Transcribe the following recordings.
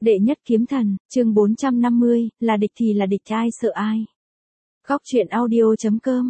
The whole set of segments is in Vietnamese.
Đệ nhất kiếm thần, chương 450, là địch thì là địch, ai sợ ai. Góc truyện audio.com.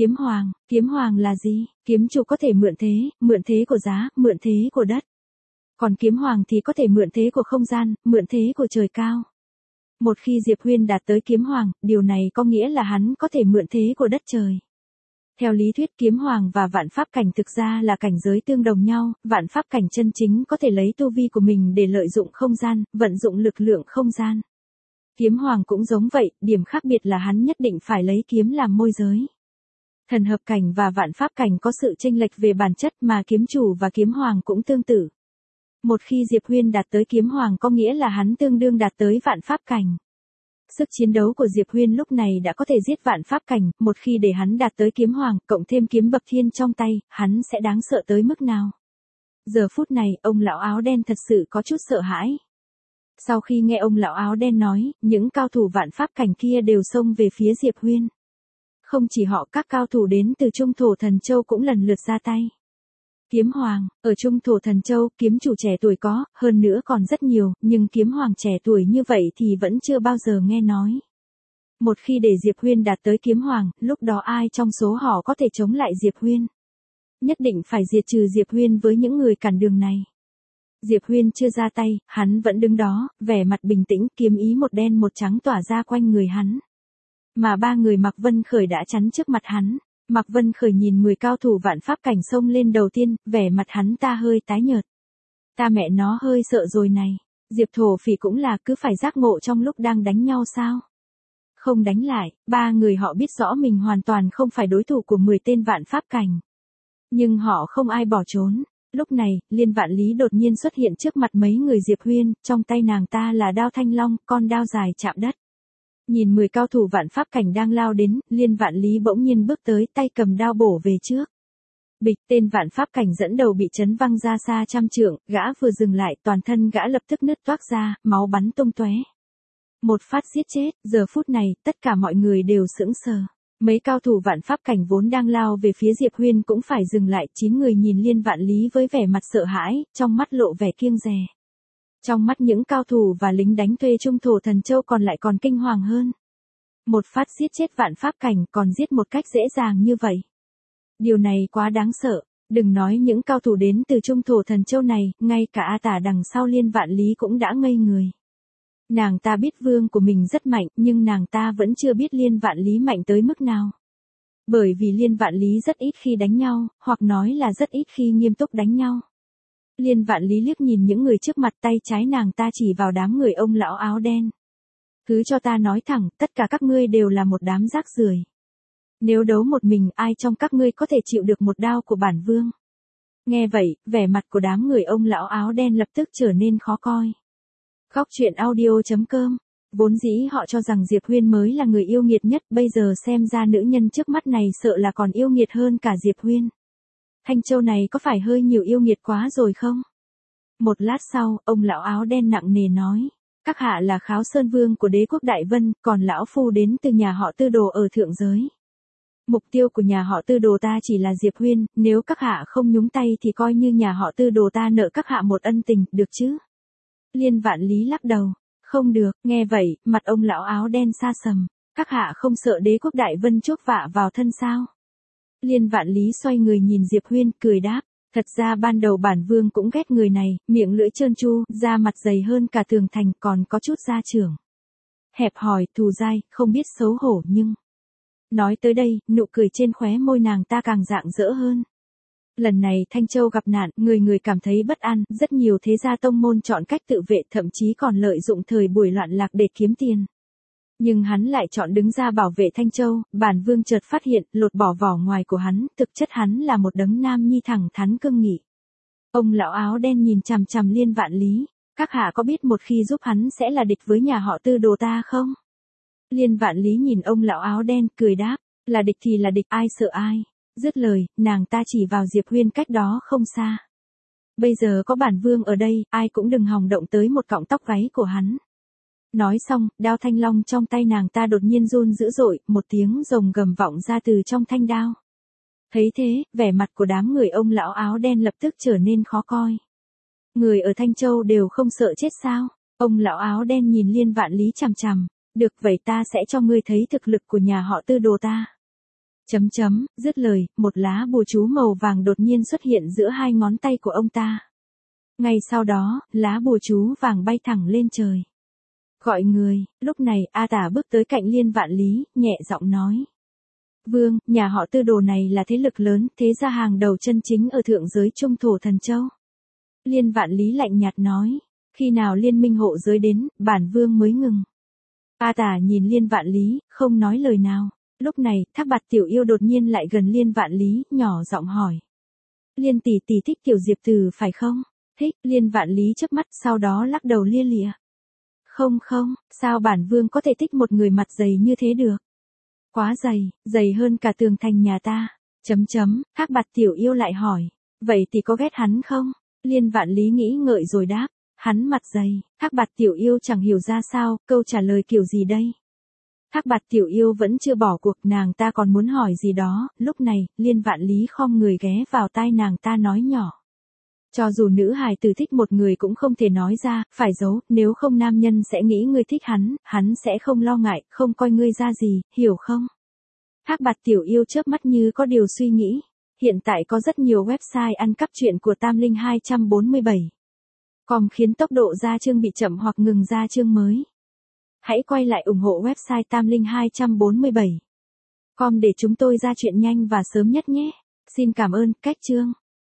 Kiếm hoàng là gì? Kiếm chủ có thể mượn thế của giá, mượn thế của đất. Còn kiếm hoàng thì có thể mượn thế của không gian, mượn thế của trời cao. Một khi Diệp Huyên đạt tới kiếm hoàng, điều này có nghĩa là hắn có thể mượn thế của đất trời. Theo lý thuyết kiếm hoàng và vạn pháp cảnh thực ra là cảnh giới tương đồng nhau, vạn pháp cảnh chân chính có thể lấy tu vi của mình để lợi dụng không gian, vận dụng lực lượng không gian. Kiếm hoàng cũng giống vậy, điểm khác biệt là hắn nhất định phải lấy kiếm làm môi giới. Thần hợp cảnh và vạn pháp cảnh có sự chênh lệch về bản chất mà kiếm chủ và kiếm hoàng cũng tương tự. Một khi Diệp Huyên đạt tới kiếm hoàng có nghĩa là hắn tương đương đạt tới vạn pháp cảnh. Sức chiến đấu của Diệp Huyên lúc này đã có thể giết vạn pháp cảnh, một khi để hắn đạt tới kiếm hoàng, cộng thêm kiếm bậc thiên trong tay, hắn sẽ đáng sợ tới mức nào. Giờ phút này, ông lão áo đen thật sự có chút sợ hãi. Sau khi nghe ông lão áo đen nói, những cao thủ vạn pháp cảnh kia đều xông về phía Diệp Huyên. Không chỉ họ, các cao thủ đến từ Trung Thổ Thần Châu cũng lần lượt ra tay. Kiếm hoàng, ở Trung Thổ Thần Châu, kiếm chủ trẻ tuổi có, hơn nữa còn rất nhiều, nhưng kiếm hoàng trẻ tuổi như vậy thì vẫn chưa bao giờ nghe nói. Một khi để Diệp Huyên đạt tới kiếm hoàng, lúc đó ai trong số họ có thể chống lại Diệp Huyên? Nhất định phải diệt trừ Diệp Huyên với những người cản đường này. Diệp Huyên chưa ra tay, hắn vẫn đứng đó, vẻ mặt bình tĩnh, kiếm ý một đen một trắng tỏa ra quanh người hắn. Mà ba người Mạc Vân Khởi đã chắn trước mặt hắn. Mạc Vân Khởi nhìn 10 cao thủ vạn pháp cảnh xông lên đầu tiên, vẻ mặt hắn ta hơi tái nhợt. Ta mẹ nó hơi sợ rồi này. Diệp Thổ Phỉ cũng là cứ phải giác ngộ trong lúc đang đánh nhau sao? Không đánh lại, ba người họ biết rõ mình hoàn toàn không phải đối thủ của 10 tên vạn pháp cảnh. Nhưng họ không ai bỏ trốn. Lúc này, Liên Vạn Lý đột nhiên xuất hiện trước mặt mấy người Diệp Huyên, trong tay nàng ta là đao thanh long, con đao dài chạm đất. Nhìn 10 cao thủ vạn pháp cảnh đang lao đến, Liên Vạn Lý bỗng nhiên bước tới, tay cầm đao bổ về trước. Bịch, tên vạn pháp cảnh dẫn đầu bị chấn văng ra xa trăm trượng, gã vừa dừng lại, toàn thân gã lập tức nứt toác ra, máu bắn tung tóe. Một phát giết chết, giờ phút này, tất cả mọi người đều sững sờ. Mấy cao thủ vạn pháp cảnh vốn đang lao về phía Diệp Huyên cũng phải dừng lại, 9 người nhìn Liên Vạn Lý với vẻ mặt sợ hãi, trong mắt lộ vẻ kiêng dè. Trong mắt những cao thủ và lính đánh thuê Trung Thổ Thần Châu còn lại còn kinh hoàng hơn. Một phát giết chết vạn pháp cảnh còn giết một cách dễ dàng như vậy. Điều này quá đáng sợ, đừng nói những cao thủ đến từ Trung Thổ Thần Châu này, ngay cả A Tả đằng sau Liên Vạn Lý cũng đã ngây người. Nàng ta biết vương của mình rất mạnh, nhưng nàng ta vẫn chưa biết Liên Vạn Lý mạnh tới mức nào. Bởi vì Liên Vạn Lý rất ít khi đánh nhau, hoặc nói là rất ít khi nghiêm túc đánh nhau. Liên Vạn Lý liếc nhìn những người trước mặt, tay trái nàng ta chỉ vào đám người ông lão áo đen. Cứ cho ta nói thẳng, tất cả các ngươi đều là một đám rác rưởi. Nếu đấu một mình, ai trong các ngươi có thể chịu được một đao của bản vương? Nghe vậy, vẻ mặt của đám người ông lão áo đen lập tức trở nên khó coi. Góc truyện audio.com. Vốn dĩ họ cho rằng Diệp Huyên mới là người yêu nghiệt nhất, bây giờ xem ra nữ nhân trước mắt này sợ là còn yêu nghiệt hơn cả Diệp Huyên. Thanh Châu này có phải hơi nhiều yêu nghiệt quá rồi không? Một lát sau, ông lão áo đen nặng nề nói. Các hạ là Kháo Sơn Vương của đế quốc Đại Vân, còn lão phu đến từ nhà họ Tư Đồ ở thượng giới. Mục tiêu của nhà họ Tư Đồ ta chỉ là Diệp Huyên, nếu các hạ không nhúng tay thì coi như nhà họ Tư Đồ ta nợ các hạ một ân tình, được chứ? Liên Vạn Lý lắc đầu. Không được, nghe vậy, mặt ông lão áo đen sa sầm. Các hạ không sợ đế quốc Đại Vân chuốc vạ vào thân sao? Liên Vạn Lý xoay người nhìn Diệp Huyên, cười đáp. Thật ra ban đầu bản vương cũng ghét người này, miệng lưỡi trơn tru, da mặt dày hơn cả tường thành, còn có chút da trưởng. Hẹp hòi, thù dai, không biết xấu hổ nhưng... Nói tới đây, nụ cười trên khóe môi nàng ta càng rạng rỡ hơn. Lần này Thanh Châu gặp nạn, người cảm thấy bất an, rất nhiều thế gia tông môn chọn cách tự vệ, thậm chí còn lợi dụng thời buổi loạn lạc để kiếm tiền. Nhưng hắn lại chọn đứng ra bảo vệ Thanh Châu, bản vương chợt phát hiện, lột bỏ vỏ ngoài của hắn, thực chất hắn là một đấng nam nhi thẳng thắn cương nghị. Ông lão áo đen nhìn chằm chằm Liên Vạn Lý, các hạ có biết một khi giúp hắn sẽ là địch với nhà họ Tư Đồ ta không? Liên Vạn Lý nhìn ông lão áo đen, cười đáp, là địch thì là địch, ai sợ ai. Dứt lời, nàng ta chỉ vào Diệp Huyên cách đó không xa. Bây giờ có bản vương ở đây, ai cũng đừng hòng động tới một cọng tóc gáy của hắn. Nói xong, đao thanh long trong tay nàng ta đột nhiên run dữ dội, một tiếng rồng gầm vọng ra từ trong thanh đao. Thấy thế, vẻ mặt của đám người ông lão áo đen lập tức trở nên khó coi. Người ở Thanh Châu đều không sợ chết sao? Ông lão áo đen nhìn Liên Vạn Lý chằm chằm, được vậy ta sẽ cho ngươi thấy thực lực của nhà họ Tư đồ ta. Dứt lời, một lá bùa chú màu vàng đột nhiên xuất hiện giữa hai ngón tay của ông ta. Ngay sau đó, lá bùa chú vàng bay thẳng lên trời. Gọi người, lúc này A Tả bước tới cạnh Liên Vạn Lý, nhẹ giọng nói. Vương, nhà họ Tư đồ này là thế lực lớn, thế gia hàng đầu chân chính ở thượng giới Trung Thổ Thần Châu. Liên Vạn Lý lạnh nhạt nói, khi nào liên minh hộ giới đến, bản vương mới ngừng. A Tả nhìn Liên Vạn Lý, không nói lời nào. Lúc này, Thác Bạt Tiểu Yêu đột nhiên lại gần Liên Vạn Lý, nhỏ giọng hỏi. Liên tỷ tỷ thích Tiểu Diệp Từ phải không? Thích, Liên Vạn Lý chớp mắt, sau đó lắc đầu lia lịa. Không, sao bản vương có thể thích một người mặt dày như thế được? Quá dày, dày hơn cả tường thành nhà ta. Thác Bạt Tiểu Yêu lại hỏi. Vậy thì có ghét hắn không? Liên Vạn Lý nghĩ ngợi rồi đáp. Hắn mặt dày, Thác Bạt Tiểu Yêu chẳng hiểu ra sao, câu trả lời kiểu gì đây? Thác Bạt Tiểu Yêu vẫn chưa bỏ cuộc, nàng ta còn muốn hỏi gì đó, lúc này, Liên Vạn Lý khom người ghé vào tai nàng ta nói nhỏ. Cho dù nữ hài tử thích một người cũng không thể nói ra, phải giấu, nếu không nam nhân sẽ nghĩ ngươi thích hắn sẽ không lo ngại, không coi ngươi ra gì, hiểu không? Thác Bạt Tiểu Yêu chớp mắt như có điều suy nghĩ. Hiện tại có rất nhiều website ăn cắp truyện của Tam Linh 247. Com khiến tốc độ ra chương bị chậm hoặc ngừng ra chương mới. Hãy quay lại ủng hộ website Tam Linh 247. Com để chúng tôi ra chuyện nhanh và sớm nhất nhé. Xin cảm ơn, cách chương.